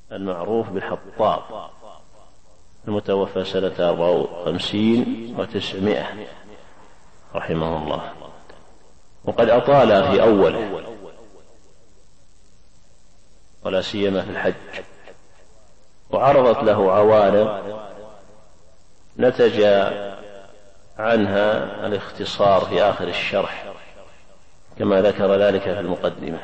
المعروف بالحطاب المتوفى سنة 54 و900 رحمه الله، وقد أطال في أوله ولا سيما في الحج، وعرضت له عوارض نتج عنها الاختصار في آخر الشرح كما ذكر ذلك في المقدمة.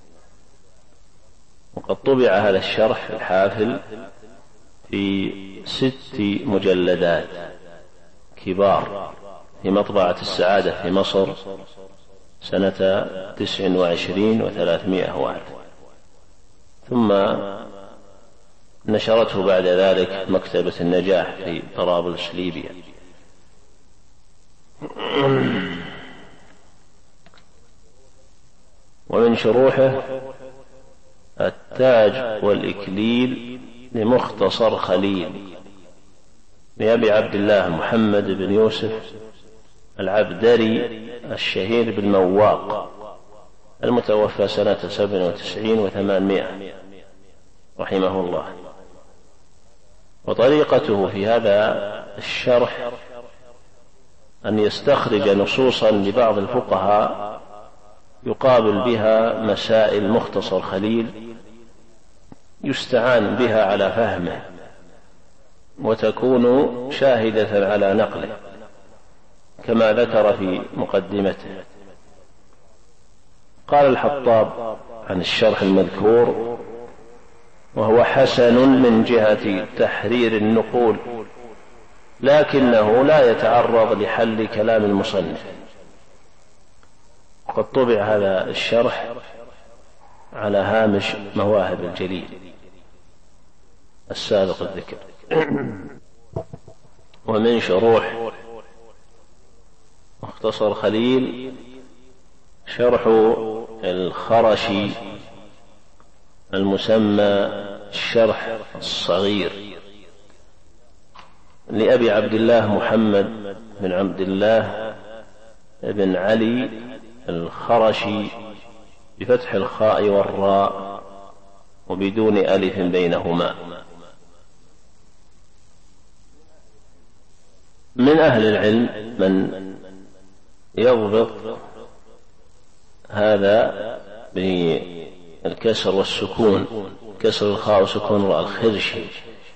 وقد طبع هذا الشرح الحافل في 6 مجلدات كبار في مطبعة السعادة في مصر سنة 29 و300 ثم نشرته بعد ذلك مكتبة النجاح في طرابلس ليبيا. ومن شروحه التاج والإكليل لمختصر خليل لأبي عبد الله محمد بن يوسف العبدري الشهير بالمواق المتوفى سنة 97 و800 رحمه الله. وطريقته في هذا الشرح أن يستخرج نصوصا لبعض الفقهاء يقابل بها مسائل مختصر خليل يستعان بها على فهمه وتكون شاهدة على نقله كما ذكر في مقدمته. قال الحطاب عن الشرح المذكور: وهو حسن من جهة تحرير النقول، لكنه لا يتعرض لحل كلام المصنف. وقد طبع هذا الشرح على هامش مواهب الجليل السابق الذكر. ومن شروح مختصر خليل شرح الخرشي المسمى الشرح الصغير لأبي عبد الله محمد بن عبد الله بن علي الخرشي بفتح الخاء والراء وبدون ألف بينهما. من أهل العلم من يضبط هذا بالكسر والسكون، كسر الخاء وسكون الراء، الخرشي.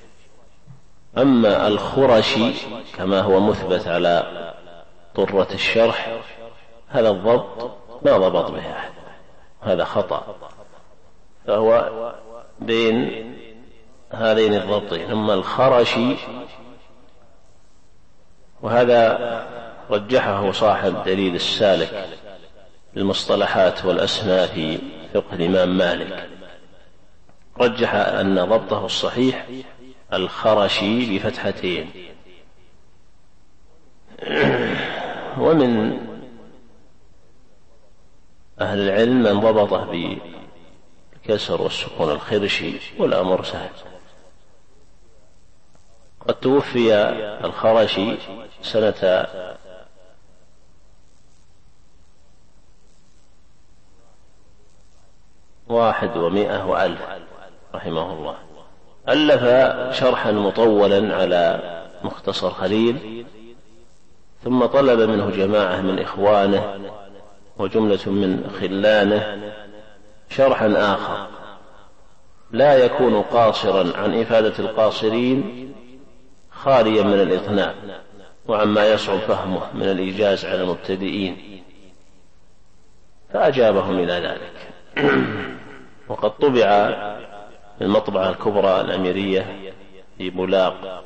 أما الخرشي كما هو مثبت على طرة الشرح هذا الضبط ما ضبط به أحد، هذا خطأ، فهو بين هذين الضبطين. أما الخرشي وهذا رجحه صاحب دليل السالك للمصطلحات والأسماء في فقه الإمام مالك، رجح أن ضبطه الصحيح الخرشي بفتحتين. ومن أهل العلم من ضبطه بالكسر والسكون الخرشي، والأمر سهل. قد توفي الخرشي سنة 100 رحمه الله. ألف شرحا مطولا على مختصر خليل، ثم طلب منه جماعة من إخوانه وجملة من خلانه شرحا آخر لا يكون قاصرا عن إفادة القاصرين، خاليا من الإطناب وعما يصعب فهمه من الإيجاز على المبتدئين، فأجابهم إلى ذلك. وقد طبع في المطبعة الكبرى الأميرية في بولاق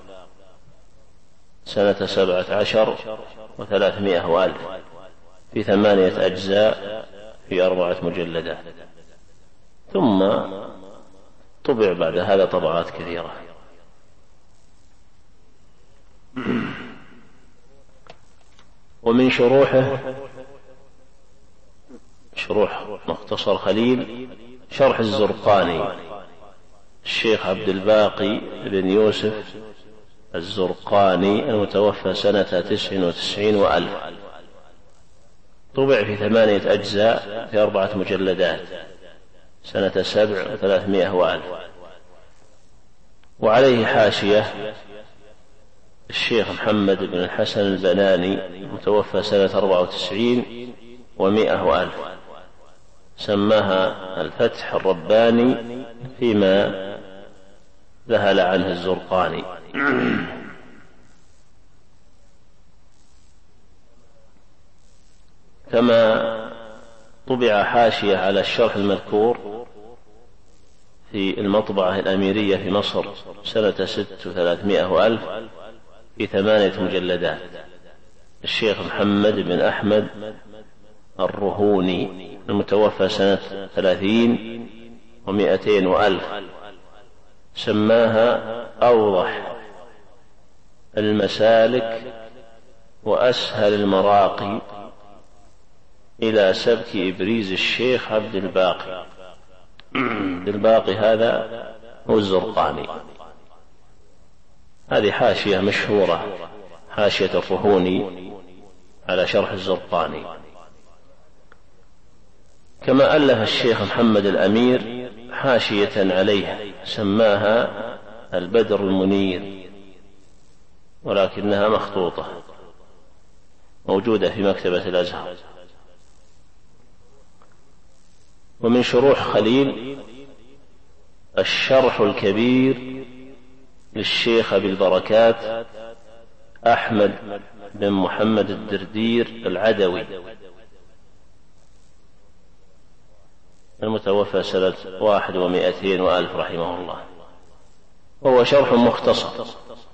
سنة 17 و300 في 8 أجزاء في 4 مجلدات، ثم طبع بعد هذا طبعات كثيرة. ومن شروحه شروح مختصر خليل شرح الزرقاني الشيخ عبد الباقي بن يوسف الزرقاني المتوفى سنة 99 و1000، طبع في 8 أجزاء في 4 مجلدات سنة 7 و300 و1000. وعليه حاشية الشيخ محمد بن الحسن البناني متوفى سنة 94 و100 وألف، سماها الفتح الرباني فيما ذهل عنه الزرقاني. كما طبع حاشية على الشرح المذكور في المطبعة الأميرية في مصر سنة 36 وألف في 8 مجلدات، الشيخ محمد بن أحمد الرهوني المتوفى سنة 30 و200 وألف، سماها أوضح المسالك وأسهل المراقي إلى سبك إبريز الشيخ عبد الباقي. عبد الباقي هذا هو الزرقاني. هذه حاشية مشهورة، حاشية الرهوني على شرح الزرقاني. كما ألف الشيخ محمد الأمير حاشية عليه سماها البدر المنير، ولكنها مخطوطة موجودة في مكتبة الأزهر. ومن شروح خليل الشرح الكبير للشيخ أبي البركات أحمد بن محمد الدردير العدوي المتوفى سنة 1 و200 وألف رحمه الله، وهو شرح مختصر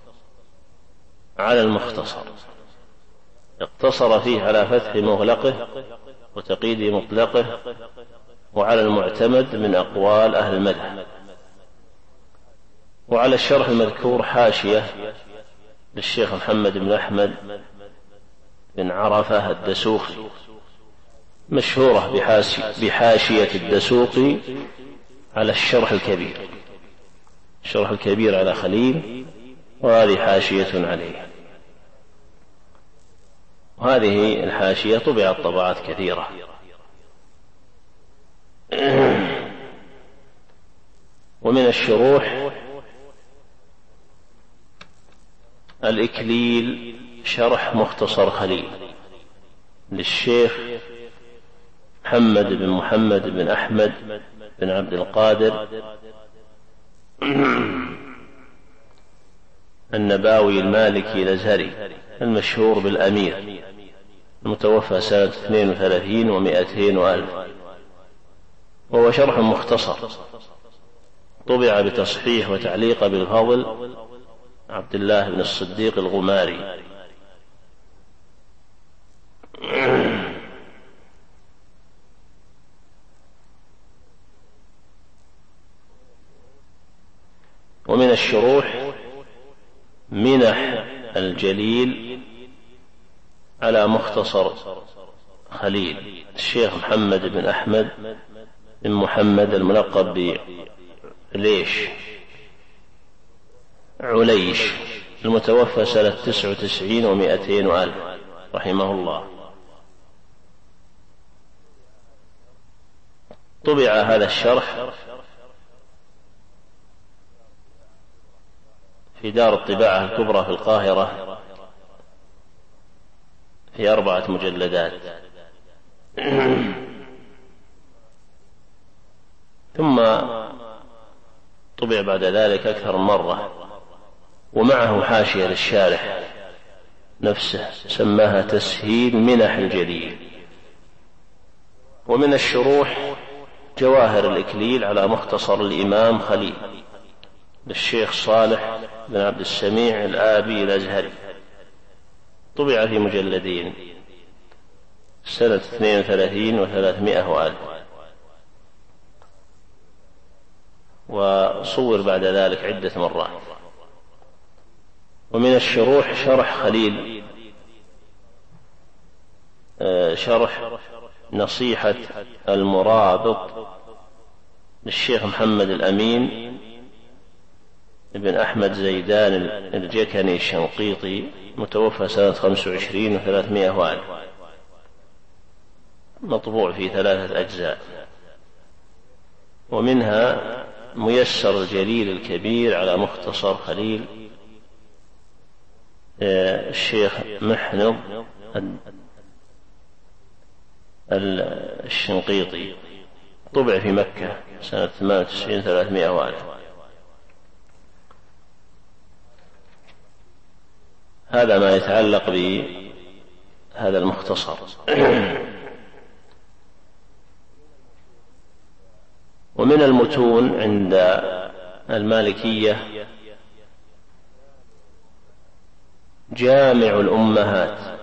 على المختصر، اقتصر فيه على فتح مغلقه وتقييد مطلقه وعلى المعتمد من أقوال أهل المذهب. وعلى الشرح المذكور حاشية للشيخ محمد بن أحمد بن عرفة الدسوقي مشهورة بحاشية الدسوقي على الشرح الكبير، الشرح الكبير على خليل، وهذه حاشية عليه. وهذه الحاشية طبعت طبعات كثيرة. ومن الشروح الإكليل شرح مختصر خليل للشيخ محمد بن محمد بن أحمد بن عبد القادر النباوي المالكي الأزهري المشهور بالأمير المتوفى سنة 32 و200 وألف، وهو شرح مختصر طبع بتصحيح وتعليق بالفضل عبد الله بن الصديق الغماري. ومن الشروح منح الجليل على مختصر خليل الشيخ محمد بن أحمد بن محمد الملقب عليش المتوفى سنة 99 و200 وألف رحمه الله. طبع هذا الشرح في دار الطباعة الكبرى في القاهرة في 4 مجلدات. ثم طبع بعد ذلك أكثر من مرة، ومعه حاشية للشارح نفسه سماها تسهيل منح الجليل. ومن الشروح جواهر الإكليل على مختصر الإمام خليل للشيخ صالح بن عبد السميع الآبي الأزهري، طبع في مجلدين سنة 32 و300 وألف، وصور بعد ذلك عدة مرات. ومن الشروح شرح خليل شرح نصيحة المرابط للشيخ محمد الأمين ابن أحمد زيدان الجكني الشنقيطي متوفى سنة 25 و300 وألف، مطبوع في 3 أجزاء. ومنها ميسر الجليل الكبير على مختصر خليل الشيخ محنظ الشنقيطي، طبع في مكة سنة 98 300 وألف. هذا ما يتعلق بهذا المختصر. ومن المتون عند المالكية جامع الأمهات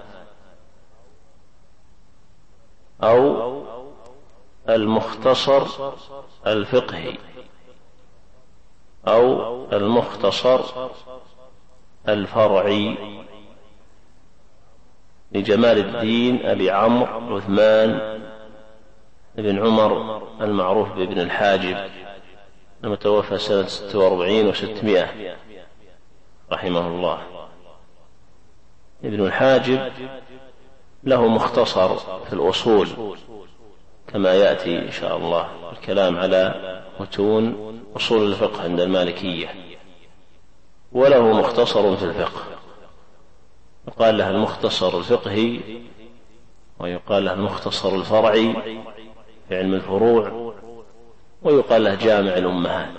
أو المختصر الفقهي أو المختصر الفرعي لجمال الدين أبي عمرو عثمان بن عمر المعروف بابن الحاجب المتوفى سنة 46 و600 رحمه الله. ابن الحاجب له مختصر في الأصول كما يأتي إن شاء الله الكلام على متون أصول الفقه عند المالكية، وله مختصر في الفقه يقال له المختصر الفقهي، ويقال له المختصر الفرعي في علم الفروع، ويقال له جامع الأمهات.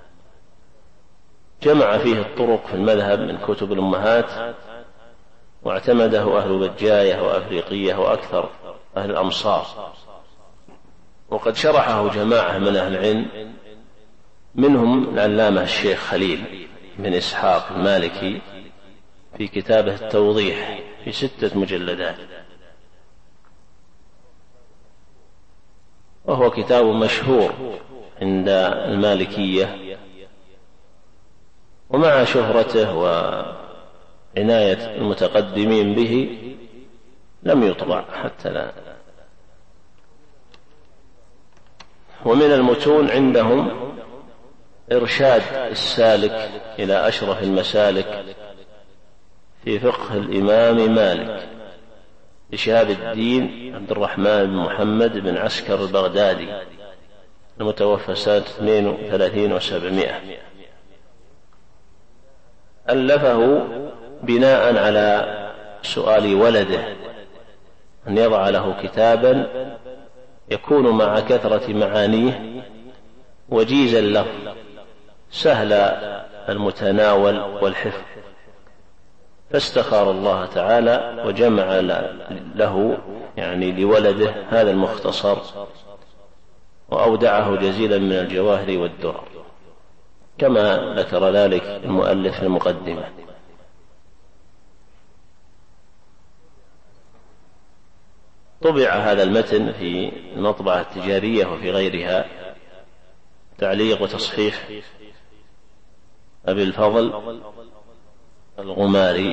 جمع فيه الطرق في المذهب من كتب الأمهات، واعتمده أهل بجاية وأفريقية وأكثر أهل الأمصار، وقد شرحه جماعة من أهل العلم منهم العلامة الشيخ خليل بن إسحاق المالكي في كتابه التوضيح في 6 مجلدات، وهو كتاب مشهور عند المالكية، ومع شهرته وعناية المتقدمين به لم يطبع حتى الآن. ومن المتون عندهم إرشاد السالك إلى أشرف المسالك في فقه الإمام مالك لشهاب الدين عبد الرحمن بن محمد بن عسكر البغدادي المتوفى سنة 32 و700. ألفه بناء على سؤال ولده أن يضع له كتابا يكون مع كثرة معانيه وجيز اللفظ سهل المتناول والحفظ، فاستخار الله تعالى وجمع له يعني لولده هذا المختصر، وأودعه جزيلا من الجواهر والدرر كما ذكر ذلك المؤلف في المقدمة. طبع هذا المتن في المطبعة التجارية وفي غيرها، تعليق وتصحيح أبي الفضل الغماري.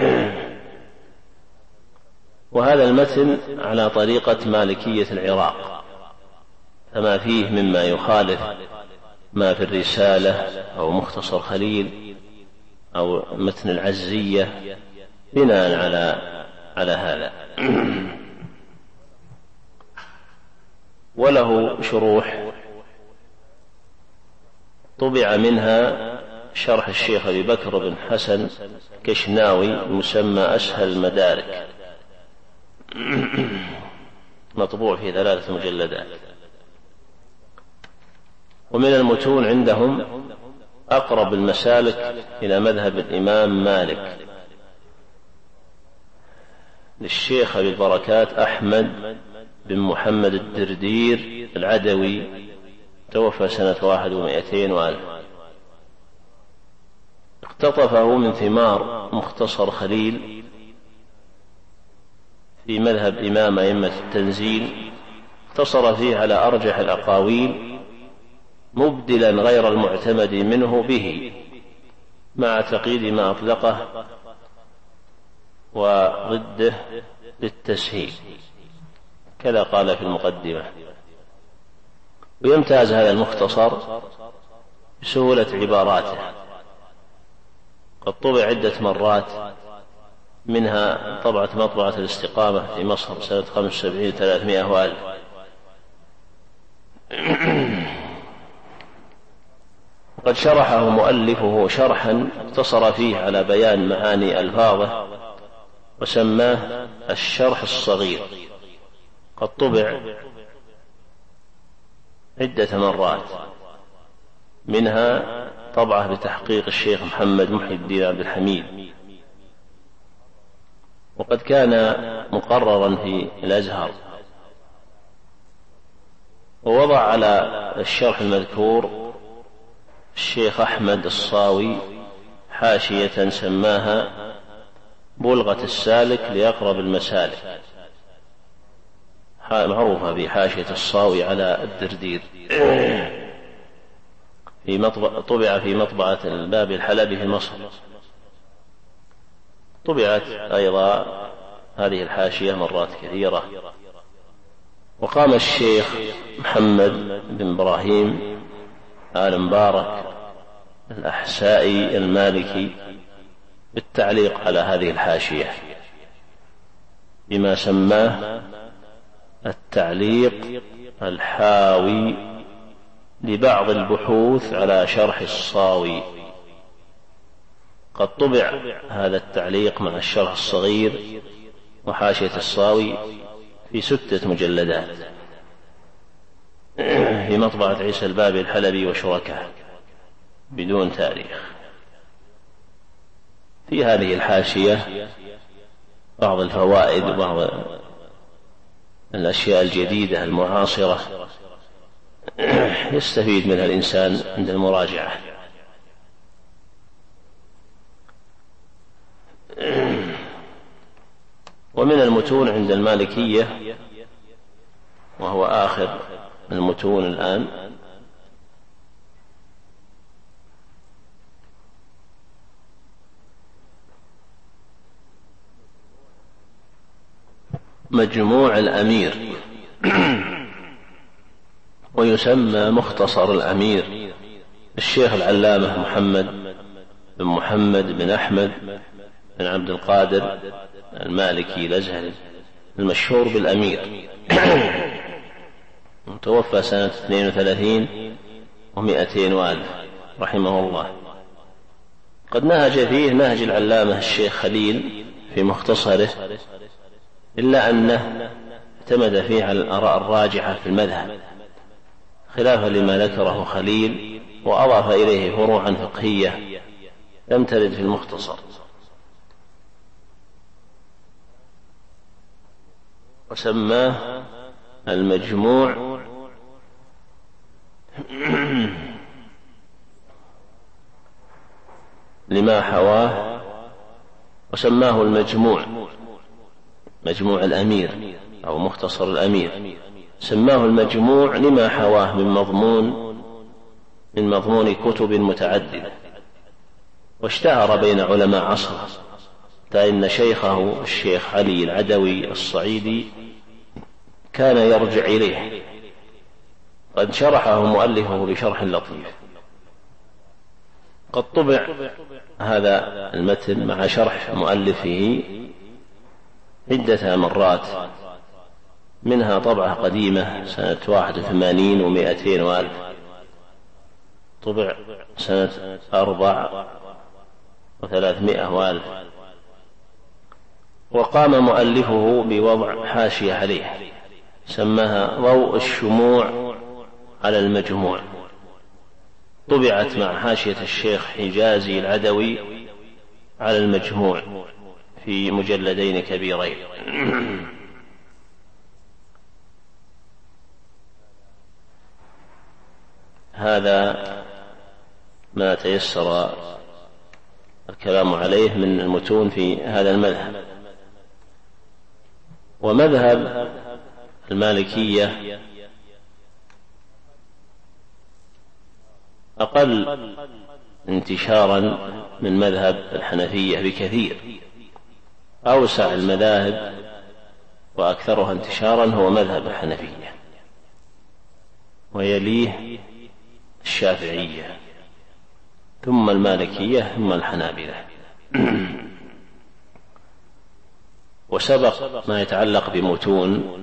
وهذا المتن على طريقة مالكية العراق، فما فيه مما يخالف ما في الرسالة أو مختصر خليل أو متن العزية بناء على هذا. وله شروح طبع منها شرح الشيخ أبي بكر بن حسن كشناوي المسمى أسهل المدارك، مطبوع في 3 مجلدات. ومن المتون عندهم أقرب المسالك إلى مذهب الإمام مالك للشيخ أبي البركات أحمد بن محمد الدردير العدوي توفى سنة 1 و200 وألف. اقتطفه من ثمار مختصر خليل في مذهب إمام أئمة التنزيل، اقتصر فيه على أرجح الأقاويل مبدلا غير المعتمد منه به مع تقييد ما أطلقه وضده للتسهيل، كذا قال في المقدمة. ويمتاز هذا المختصر بسهولة عباراته، قد طبع عدة مرات، منها طبعة مطبعة الاستقامة في مصر سنة 75 300 وألف. قد شرحه مؤلفه شرحا اقتصر فيه على بيان معاني ألفاظه وسماه الشرح الصغير. قد طبع عدة مرات، منها طبعة بتحقيق الشيخ محمد محي الدين عبد الحميد، وقد كان مقررا في الأزهر. ووضع على الشرح المذكور الشيخ أحمد الصاوي حاشية سماها بلغة السالك لأقرب المسالك، معروفة بحاشية الصاوي على الدردير، طبع في مطبعة الباب الحلبي في مصر. طبعت أيضا هذه الحاشية مرات كثيرة. وقام الشيخ محمد بن إبراهيم آل مبارك الأحسائي المالكي بالتعليق على هذه الحاشية بما سماه التعليق الحاوي لبعض البحوث على شرح الصاوي. قد طبع هذا التعليق مع الشرح الصغير وحاشية الصاوي في 6 مجلدات في مطبعة عيسى البابي الحلبي وشركاء بدون تاريخ. في هذه الحاشية بعض الفوائد وبعض الأشياء الجديدة المعاصرة يستفيد منها الإنسان عند المراجعة. ومن المتون عند المالكية، وهو آخر المتون الآن، مجموع الأمير، ويسمى مختصر الأمير. الشيخ العلامة محمد بن أحمد بن عبد القادر المالكي الأزهري المشهور بالأمير، توفى سنة 32 و200 وألف رحمه الله. قد نهج فيه نهج العلامة الشيخ خليل في مختصره، إلا أنه اعتمد فيه على الآراء الراجحة في المذهب خلافا لما ذكره خليل، وأضاف إليه فروعا فقهية لم ترد في المختصر. وسماه المجموع لما حواه، وسماه المجموع مجموع الأمير أو مختصر الأمير، سماه المجموع لما حواه من مضمون كتب متعددة، واشتهر بين علماء عصره، فإن شيخه الشيخ علي العدوي الصعيدي كان يرجع إليه. قد شرحه مؤلفه بشرح لطيف. قد طبع هذا المتن مع شرح مؤلفه عدة مرات، منها طبعة قديمة سنة 81 و200 وألف، طبع سنة 4 و300 وألف. وقام مؤلفه بوضع حاشية عليه سماها ضوء الشموع على المجموع، طبعت مع حاشية الشيخ حجازي العدوي على المجموع في مجلدين كبيرين. هذا ما تيسر الكلام عليه من المتون في هذا المذهب. ومذهب المالكية أقل انتشارا من مذهب الحنفية بكثير. أوسع المذاهب وأكثرها انتشارا هو مذهب الحنفية، ويليه الشافعية، ثم المالكية، ثم الحنابلة. وسبق ما يتعلق بمتون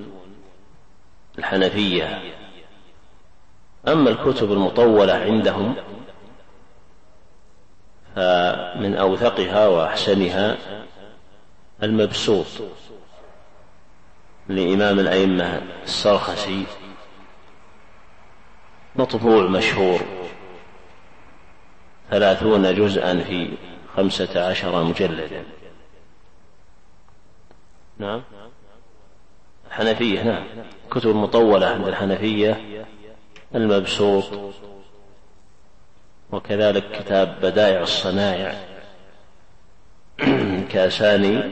الحنفية. أما الكتب المطولة عندهم فمن أوثقها وأحسنها المبسوط لإمام الأئمة السرخسي، مطبوع مشهور 30 جزءا في 15 مجلدا. نعم الحنفية، نعم كتب مطولة عند الحنفية المبسوط. وكذلك كتاب بدائع الصنائع كاساني،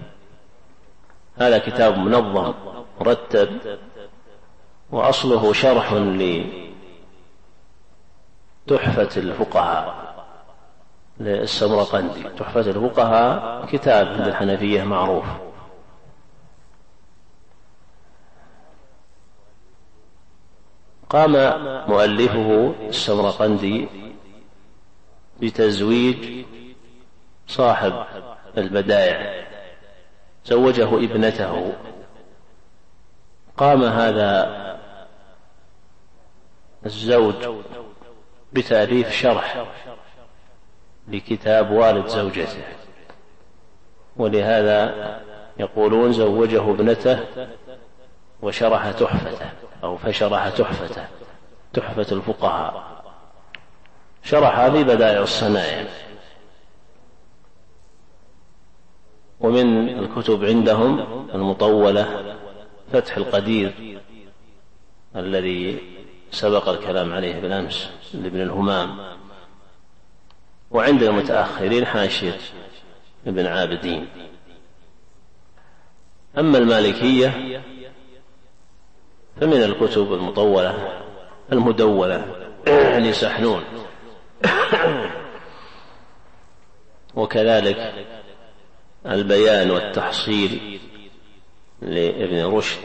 هذا كتاب منظم مرتب، وأصله شرح لتحفة الفقهاء للسمرقندي. تحفة الفقهاء كتاب عند الحنفية معروف. قام مؤلفه السمرقندي بتزويج صاحب البدائع، زوجه ابنته. قام هذا الزوج بتأليف شرح لكتاب والد زوجته، ولهذا يقولون زوجه ابنته وشرح تحفته، أو فشرح تحفته، تحفة الفقهاء، شرح هذه بدائع الصنائع. ومن الكتب عندهم المطولة فتح القدير الذي سبق الكلام عليه بالأمس لابن الهمام. وعند المتأخرين حاشية ابن عابدين. أما المالكية فمن الكتب المطولة المدونة لسحنون، وكذلك البيان والتحصيل لابن رشد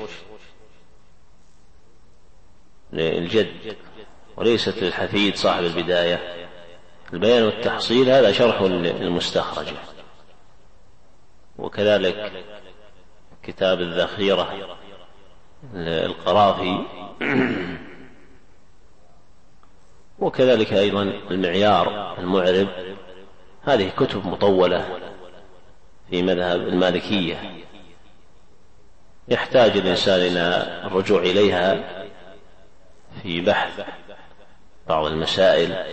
للجد، وليست للحفيد صاحب البداية. البيان والتحصيل هذا شرح المستخرجة. وكذلك كتاب الذخيرة للقرافي، وكذلك أيضا المعيار المعرب. هذه كتب مطولة في مذهب المالكية يحتاج الإنسان إلى الرجوع إليها في بحث بعض المسائل.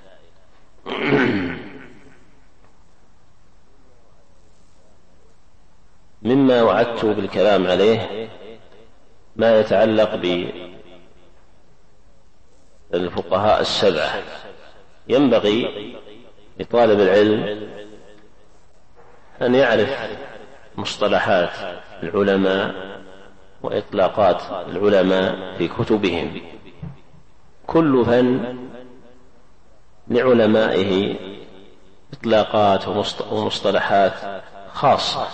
مما وعدت بالكلام عليه ما يتعلق بالفقهاء السبعة. ينبغي لطالب العلم أن يعرف مصطلحات العلماء وإطلاقات العلماء في كتبهم. كل فن لعلمائه إطلاقات ومصطلحات خاصة.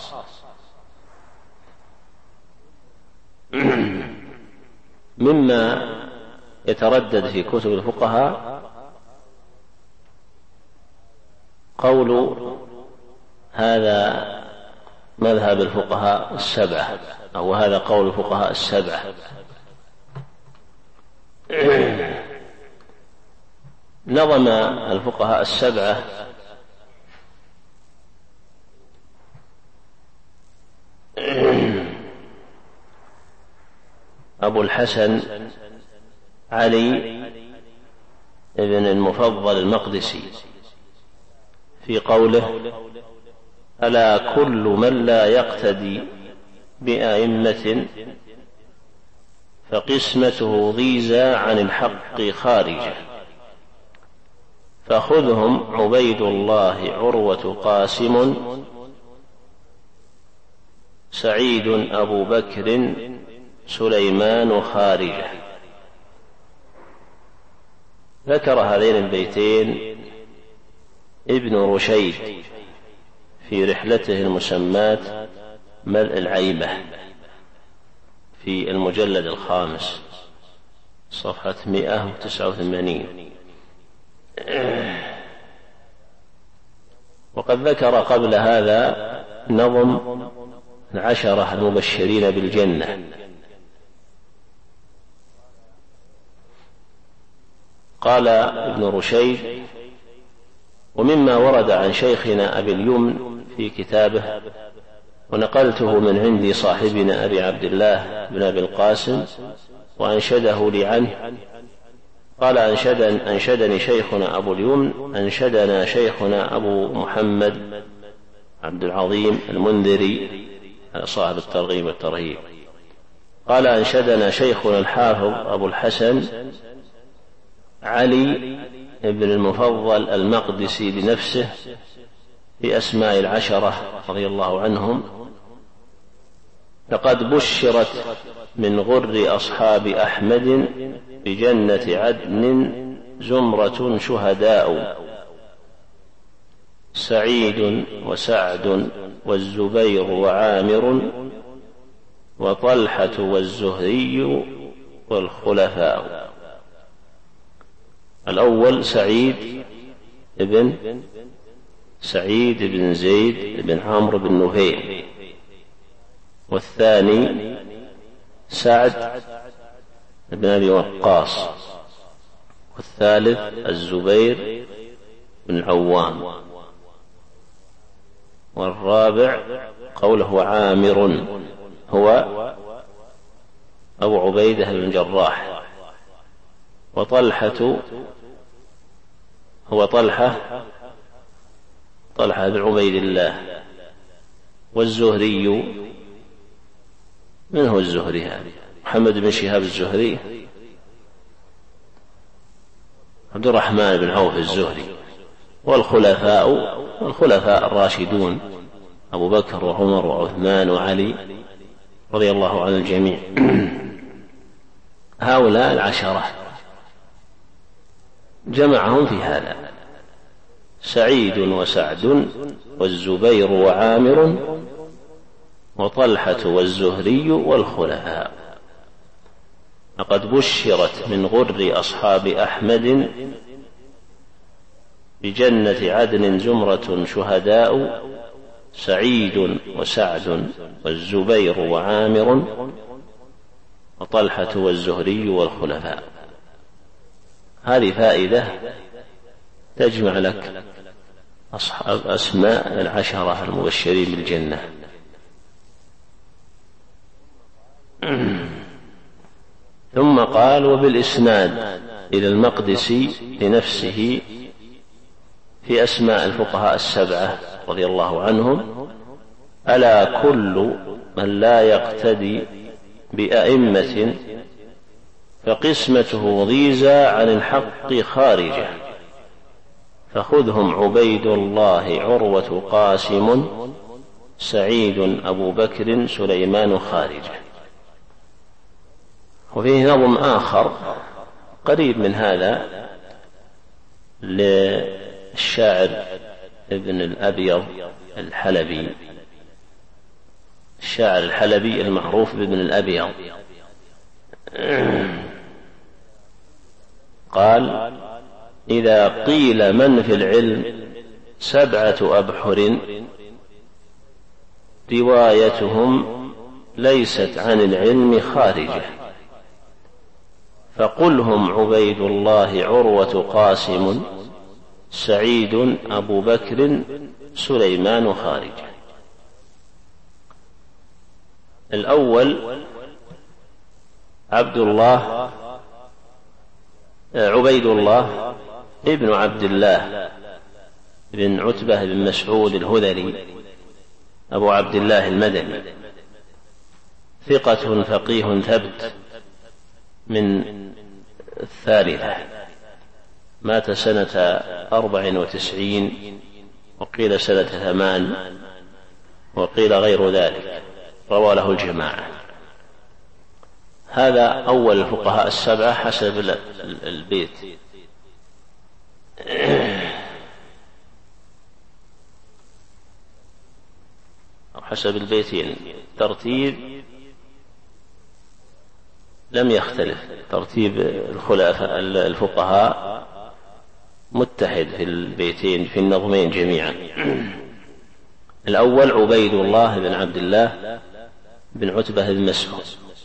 مما يتردد في كتب الفقهاء قول هذا مذهب الفقهاء السبعة، أو هذا قول الفقهاء السبعة. نظم الفقهاء السبعة أبو الحسن علي بن المفضل المقدسي في قوله: ألا كل من لا يقتدي بأئمة فقسمته ضيزى عن الحق خارجة، فخذهم عبيد الله عروة قاسم سعيد أبو بكر سليمان خارجة. ذكر هذين البيتين ابن رشيد في رحلته المسماة ملء العيبة في المجلد الخامس صفحة 189. وقد ذكر قبل هذا نظم 10 المبشرين بالجنة. قال ابن رشيد: ومما ورد عن شيخنا أبي اليمن في كتابه، ونقلته من عندي صاحبنا أبي عبد الله بن أبي القاسم وأنشده لي عنه، قال: أنشدني شيخنا أبو اليمن، أنشدنا شيخنا أبو محمد عبد العظيم المنذري صاحب الترغيب والترهيب، قال: أنشدنا شيخنا الحافظ أبو الحسن علي بن المفضل المقدسي لنفسه في أسماء العشرة رضي الله عنهم: لقد بشرت من غر أصحاب أحمد بجنة عدن زمرة شهداء، سعيد وسعد والزبير وعامر وطلحة والزهري والخلفاء. الأول سعيد بن زيد بن عمرو بن نفيل، والثاني سعد بن أبي وقاص، والثالث الزبير بن العوام، والرابع قوله عامر هو أبو عبيدة بن الجراح، وطلحة هو طلحة بن عبيد الله، والزهري من هو الزهري هذا؟ محمد بن شهاب الزهري، عبد الرحمن بن عوف الزهري. والخلفاء الراشدون أبو بكر وعمر وعثمان وعلي رضي الله عن الجميع. هؤلاء العشرة جمعهم في هذا: سعيد وسعد والزبير وعامر وطلحة والزهري والخلفاء. لقد بشرت من غر أصحاب أحمد بجنة عدن زمرة شهداء، سعيد وسعد والزبير وعامر وطلحة والزهري والخلفاء. هذه فائدة تجمع لك أصحاب أسماء العشرة المبشرين بالجنة. ثم قال: وبالإسناد إلى المقدسي لنفسه في أسماء الفقهاء السبعة رضي الله عنهم: ألا كل من لا يقتدي بأئمة فقسمته ضيزى عن الحق خارجة، فخذهم عبيد الله عروة قاسم سعيد أبو بكر سليمان خارجة. وفيه نظم آخر قريب من هذا للشاعر ابن الأبيض الحلبي، الشاعر الحلبي المعروف بابن الأبيض، قال: إذا قيل من في العلم 7 أبحر روايتهم ليست عن العلم خارجة، فقلهم عبيد الله عروة قاسم سعيد أبو بكر سليمان خارجة. الأول عبيد الله ابن عبد الله بن عتبة بن مسعود الهذلي أبو عبد الله المدني، ثقة فقيه ثبت من الثالثة، مات سنة 94 وقيل سنة 8 وقيل غير ذلك، روى له الجماعة. هذا أول الفقهاء السبعة حسب البيت. أو حسب البيتين، ترتيب لم يختلف، ترتيب الخلفاء الفقهاء متحد في البيتين في النظمين جميعا. الأول عبيد الله بن عبد الله بن عتبة بن مسعود.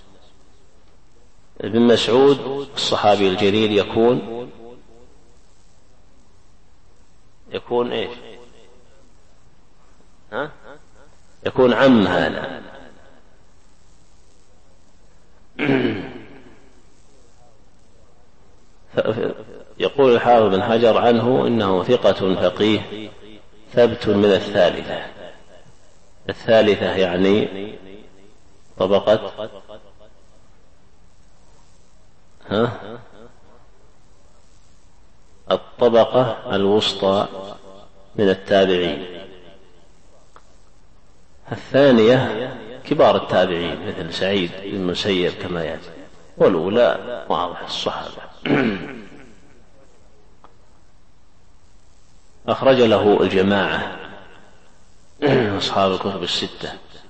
ابن مسعود الصحابي الجليل يكون يكون إيش؟ يكون عم هذا. يقول الحافظ بن حجر عنه إنه ثقة فقيه ثبت من الثالثة. الثالثة يعني طبقة الطبقة الوسطى من التابعين. الثانية كبار التابعين مثل سعيد بن المسيب كما يأتي، والأولى واضح الصحابة. أخرج له الجماعة أصحاب الكتب الستة.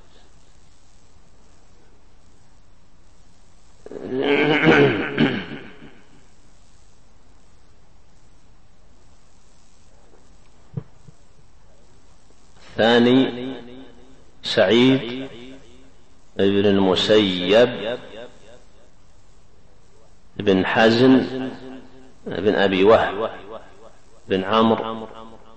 الثاني سعيد بن المسيب بن حزن بن أبي وهب بن عمرو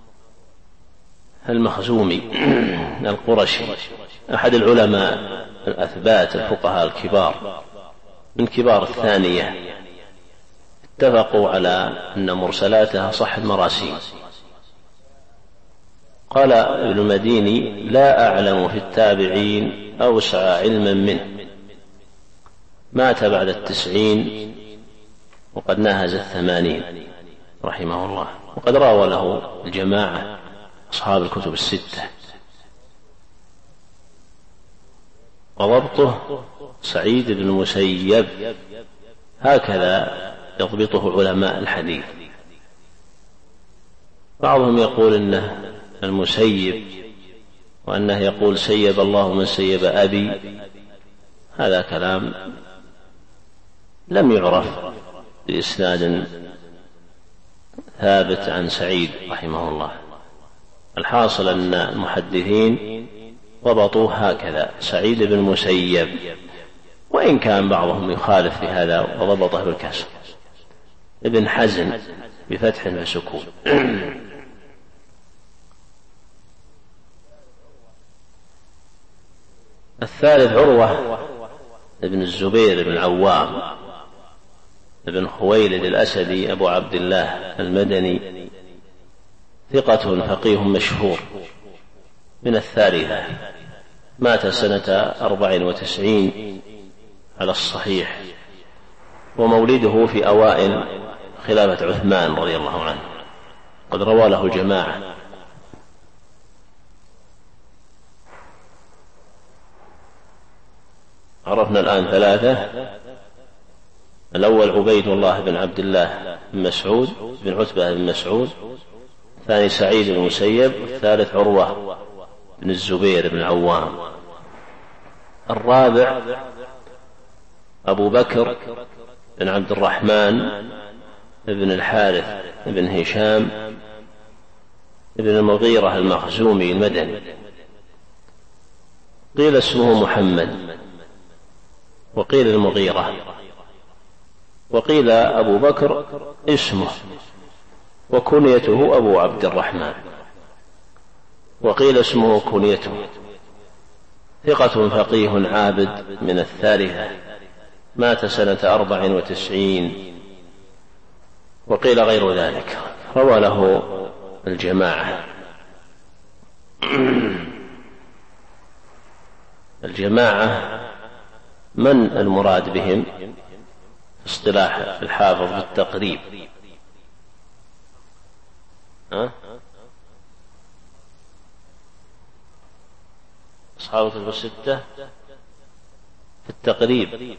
المخزومي القرشي، أحد العلماء الأثبات الفقهاء الكبار من كبار الثانية. اتفقوا على أن مرسلاتها صح المراسيل. قال ابن المديني: لا أعلم في التابعين أوسع علما منه، مات بعد 90 وقد ناهز 80 رحمه الله، وقد راوى له الجماعة أصحاب الكتب الستة. وضبطه سعيد بن المسيب، هكذا يضبطه علماء الحديث. بعضهم يقول إنه المسيب، وأنه يقول سيب الله من سيب أبي. هذا كلام لم يعرف بإسناد ثابت عن سعيد رحمه الله. الحاصل أن المحدثين ضبطوه هكذا سعيد بن المسيب، وإن كان بعضهم يخالف في هذا وضبطه بالكسر، ابن حزن بفتح وسكون. الثالث عروة ابن الزبير بن العوام ابن خويلد الأسدي أبو عبد الله المدني، ثقة فقيه مشهور من الثالثة، مات سنة 94 على الصحيح، ومولده في أوائل خلافة عثمان رضي الله عنه، قد روى له جماعة. عرفنا الآن ثلاثة: الأول عبيد الله بن عبد الله بن مسعود بن عتبة بن مسعود، الثاني سعيد بن المسيب، الثالث عروة بن الزبير بن العوام. الرابع أبو بكر بن عبد الرحمن بن الحارث بن هشام بن المغيرة المخزومي المدني، قيل اسمه محمد، وقيل المغيرة، وقيل أبو بكر اسمه وكنيته أبو عبد الرحمن، وقيل اسمه وكنيته. ثقة فقيه عابد من الثالثة، مات سنة 94، وقيل غير ذلك، روى له الجماعة. الجماعة من المراد بهم في اصطلاح الحافظ بالتقريب؟ أصحاب الكتب الستة في التقريب.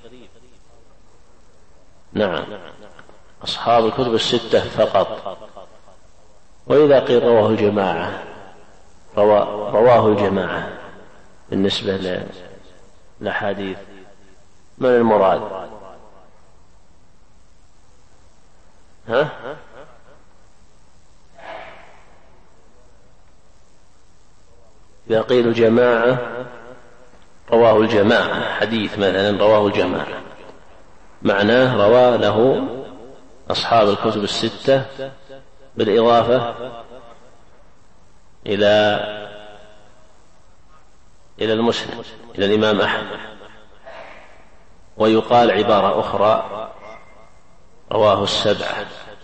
نعم، أصحاب الكتب الستة فقط. وإذا قيل رواه الجماعة، رواه الجماعة بالنسبة للحديث، من المراد؟ إذا قيل جماعة رواه الجماعة، حديث مثلا رواه الجماعة، معناه روى له أصحاب الكتب الستة بالإضافة إلى المسند، إلى الإمام أحمد. ويقال عبارة أخرى: رواه السبعة،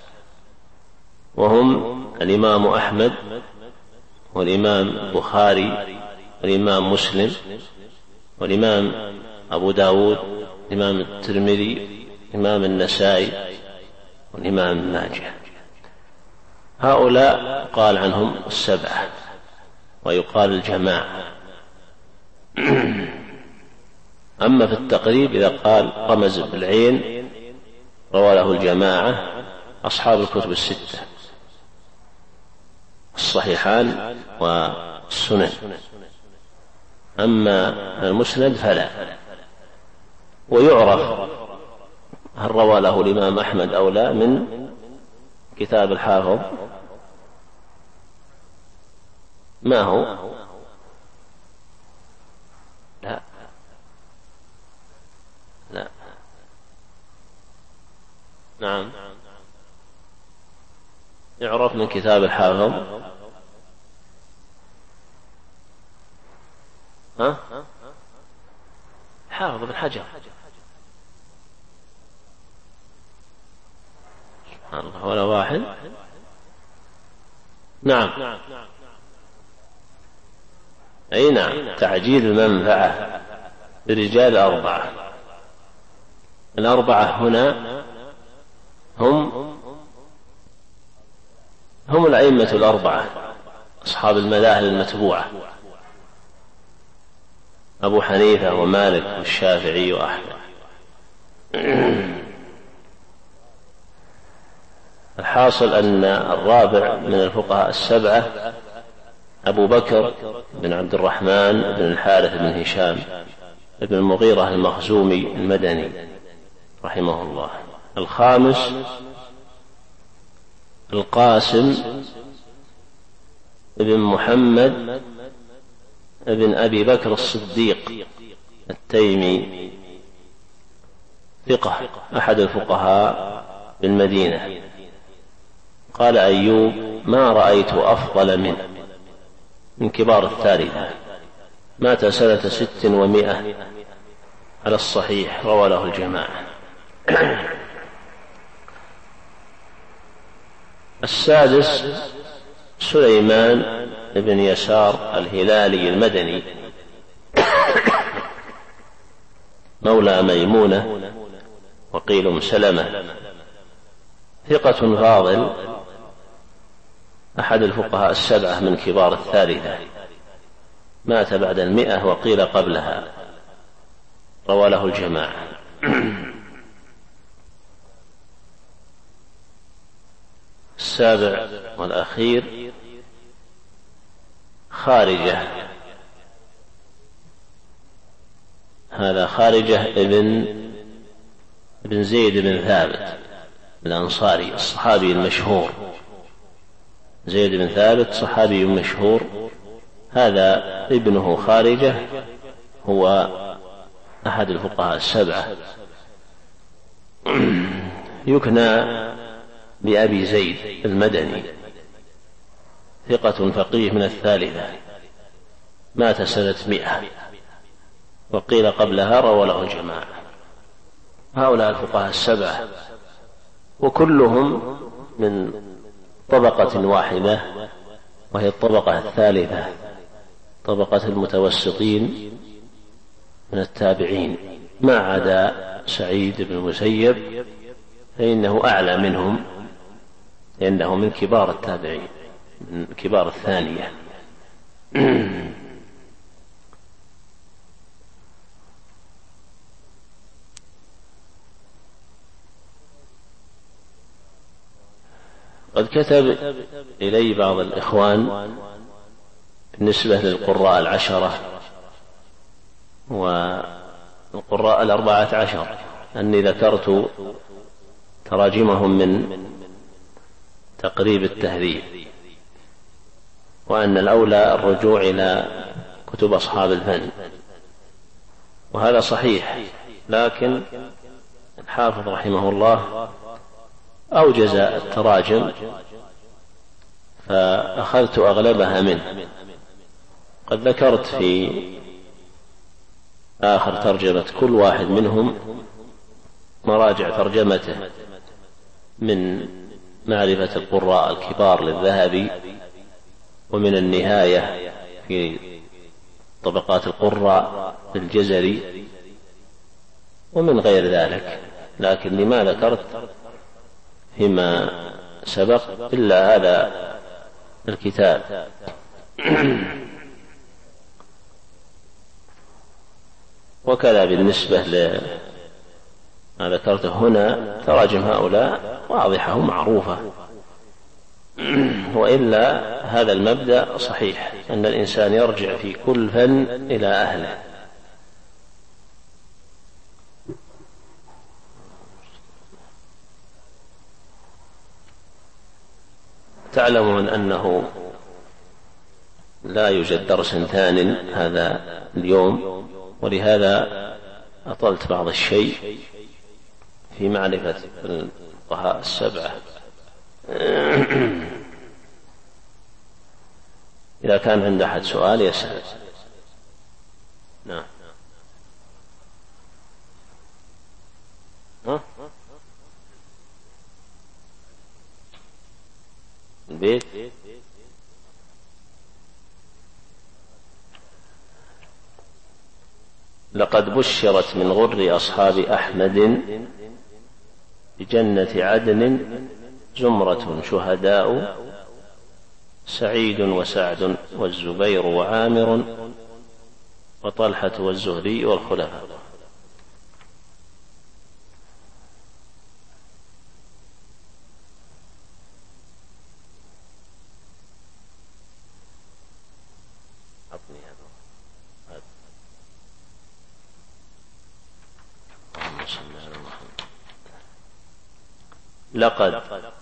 وهم الإمام أحمد والإمام البخاري والإمام مسلم والإمام أبو داود والإمام الترمذي والإمام النسائي والإمام ماجه. هؤلاء قال عنهم السبعة، ويقال الجماعة. أما في التقريب إذا قال رمز بالعين روى له الجماعة أصحاب الكتب الستة، الصحيحان والسنن. أما المسند فلا. ويعرف هل روى له الإمام أحمد أو لا من كتاب الحافظ. ما هو؟ لا. نعم، يعرف من كتاب الحافظ. حافظ بن حجر. سبحان الله، ولا واحد. نعم، أي نعم، تعجيل المنفعة برجال أربعة. الأربعة هنا هم الأئمة الأربعة أصحاب المذاهب المتبوعة: أبو حنيفة ومالك والشافعي وأحمد. الحاصل أن الرابع من الفقهاء السبعة أبو بكر بن عبد الرحمن بن الحارث بن هشام بن المغيرة المخزومي المدني رحمه الله. الخامس القاسم بن محمد بن أبي بكر الصديق التيمي، ثقة، أحد الفقهاء بالمدينة. قال أيوب: ما رأيت أفضل منه، من كبار الثالثة، مات سنة 600 على الصحيح، روى له الجماعة. السادس سليمان بن يسار الهلالي المدني، مولى ميمونة وقيل أم سلمة، ثقة فاضل، أحد الفقهاء السبعة من كبار الثالثة، مات بعد 100 وقيل قبلها، روى له الجماعة. السابع والأخير خارجة، هذا خارجة ابن زيد بن ثابت الأنصاري الصحابي المشهور. زيد بن ثابت صحابي مشهور، هذا ابنه خارجة، هو أحد الفقهاء السبعة، يكنى بأبي زيد المدني، ثقة فقيه من الثالثة، مات سنة 100 وقيل قبلها، روى له الجماعة. هؤلاء الفقهاء السبعة، وكلهم من طبقة واحدة، وهي الطبقة الثالثة، طبقة المتوسطين من التابعين، ما عدا سعيد بن المسيب فإنه أعلى منهم، لأنه من كبار التابعين، من كبار الثانية. قد كتب إلي بعض الإخوان بالنسبة للقراء 10 والقراء 14 أني ذكرت تراجمهم من تقريب التهذيب، وأن الأولى الرجوع إلى كتب أصحاب الفن، وهذا صحيح، لكن الحافظ رحمه الله أوجز التراجم فأخذت أغلبها منه. قد ذكرت في آخر ترجمة كل واحد منهم مراجع ترجمته من معرفة القراء الكبار للذهبي، ومن النهاية في طبقات القراء للجزري، ومن غير ذلك، لكن لما ذكرت فيما سبق إلا هذا الكتاب. وكذا بالنسبة لما ذكرته هنا، تراجم هؤلاء واضحة ومعروفة، وإلا هذا المبدأ صحيح أن الإنسان يرجع في كل فن إلى أهله. تعلمون أنه لا يوجد درس ثان هذا اليوم، ولهذا أطلت بعض الشيء في معرفة الفقهاء السبعة. إذا كان عند أحد سؤال يسأل. نعم. البيت لقد بشرت من غر أصحاب أحمد بجنة عدن زمرة شهداء، سعيد وسعد والزبير وعامر وطلحة والزهري والخلفاء. لقد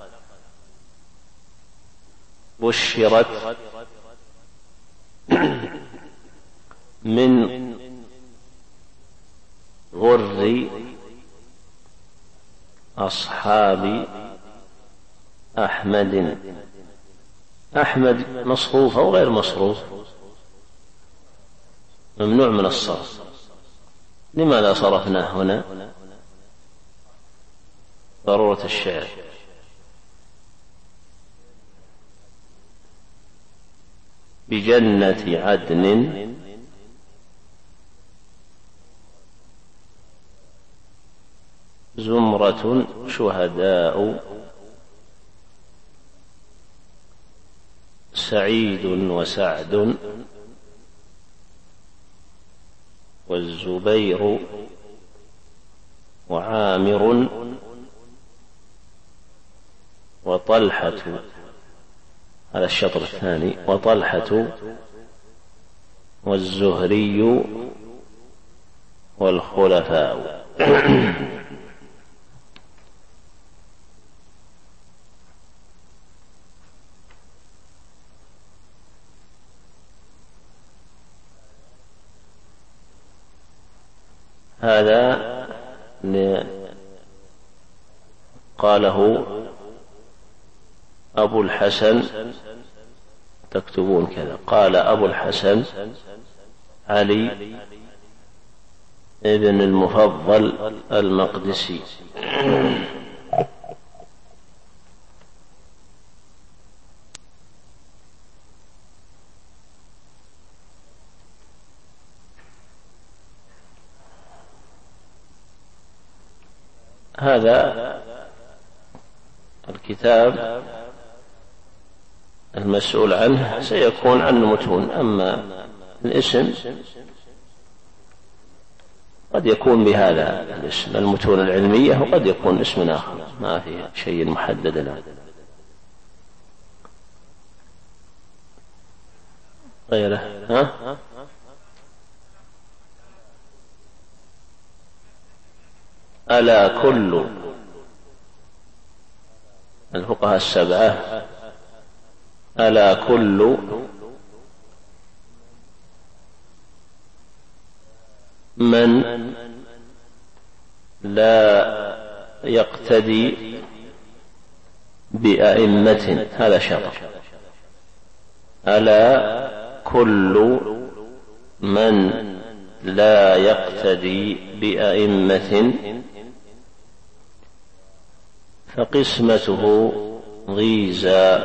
بشرت من غر أصحاب أحمد. أحمد مصروف أو غير مصروف؟ ممنوع من الصرف. لماذا صرفناه هنا؟ ضرورة الشعر. بجنة عدن زمرة شهداء، سعيد وسعد والزبير وعامر وطلحة، هذا الشطر الثاني، وطلحة والزهري والخلفاء. هذا قاله أبو الحسن، تكتبون كذا، قال أبو الحسن علي ابن المفضل المقدسي. هذا الكتاب المسؤول عنه سيكون عن متون، أما الاسم قد يكون بهذا الاسم، المتون العلمية، وقد يكون اسم آخر ما فيه شيء محدد له. غيره ألا كل الفقهاء السبعة، ألا كل من لا يقتدي بأئمة، هذا شرط، ألا كل من لا يقتدي بأئمة فقسمته ضيزى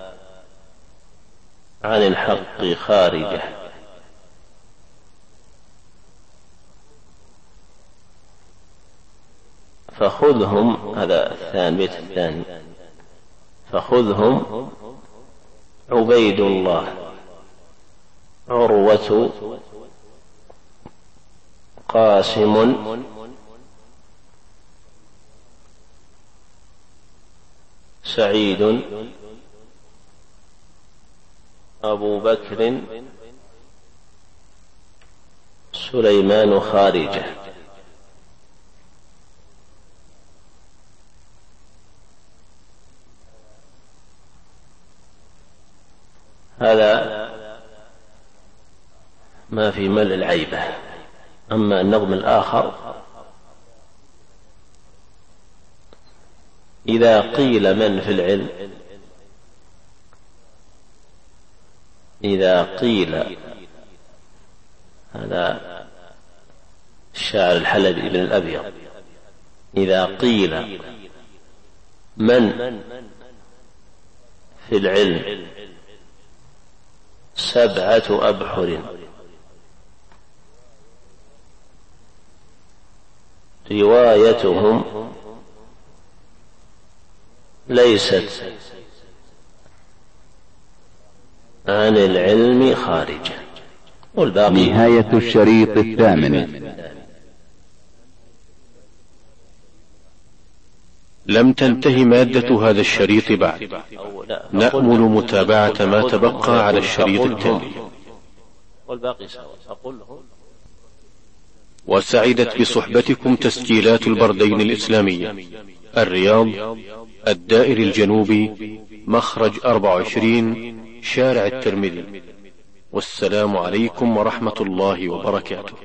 عن الحق خارجه. فخذهم، هذا البيت الثاني، فخذهم عبيد الله، عروة، قاسم، سعيد، أبو بكر، سليمان خارجة. هذا ما في ملء العيبة. أما النظم الآخر: إذا قيل من في العلم، إذا قيل، هذا الشاعر الحلبي ابن الأبيض، إذا قيل من في العلم 7 أبحر روايتهم ليست عن العلم خارجة. والباقي نهاية الشريط الثامن. لم تنتهي مادة هذا الشريط بعد، نأمل متابعة ما تبقى على الشريط التالي. وسعدت بصحبتكم تسجيلات البردين الإسلامية، الرياض، الدائر الجنوبي، مخرج 24، شارع الترمذي. والسلام عليكم ورحمة الله وبركاته.